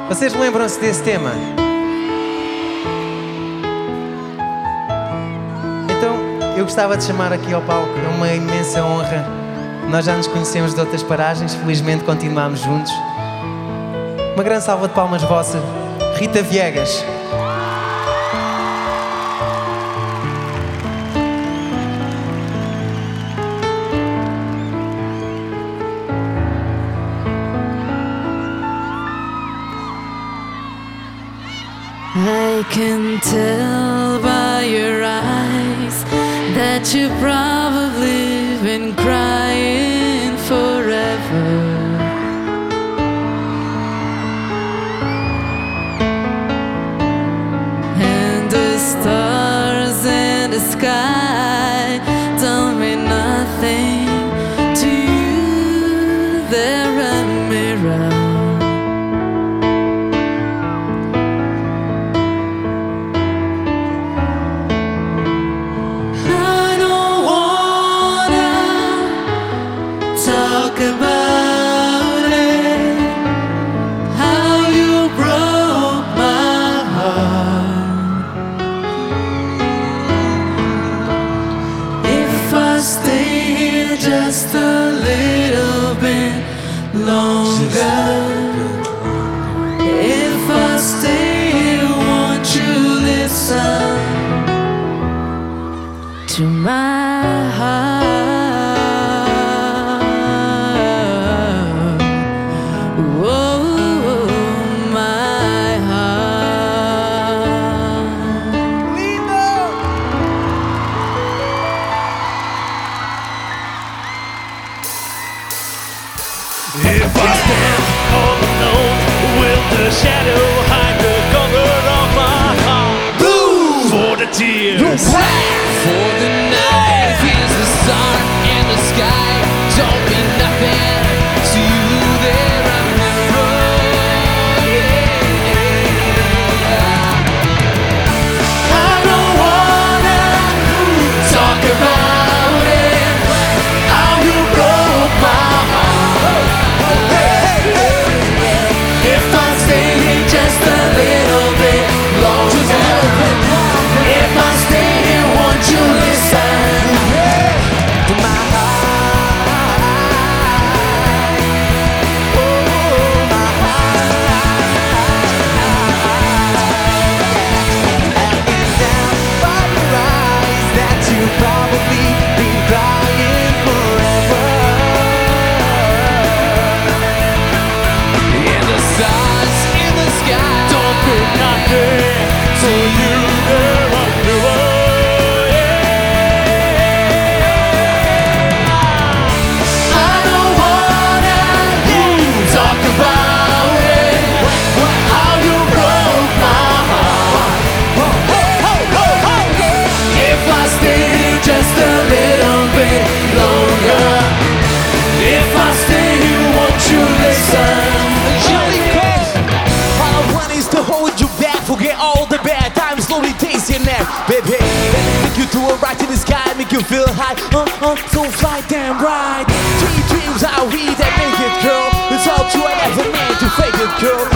Vocês lembram-se desse tema? Então, eu gostava de chamar aqui ao palco, é uma imensa honra. Nós já nos conhecemos de outras paragens, felizmente continuamos juntos. Uma grande salva de palmas vossa, Rita Viegas. I can tell by your eyes that you've probably been crying forever. And the stars in the sky don't mean nothing to you. They're a mirror. Talk about it, how you broke my heart. If I stay here just a little bit longer, if I stay here, won't you listen to my heart? If I stand all alone, will the shadow hide the color of my heart? Blue for the tears, black for the night. Here's the sun in the sky. Don't mean nothing to you. They're a mirror. I don't wanna talk about it, how you broke my heart. If I stay here just a little bit longer, if I stay here, won't you listen to my heart? Oh, my heart. I can tell by your eyes that you've probably been crying forever. And the stars in the sky don't mean nothing to you. They're a mirror. I don't wanna talk about it, how you broke my heart. If I stay just a little bit longer, if I stay here, won't you listen? All I want is to hold you back, forget all the bad times, slowly taste your nap, baby. Let me take you to a ride to the sky, make you feel high. So fly damn right. Sweet dreams are we that make it, girl. It's all true, I never meant to fake it, girl.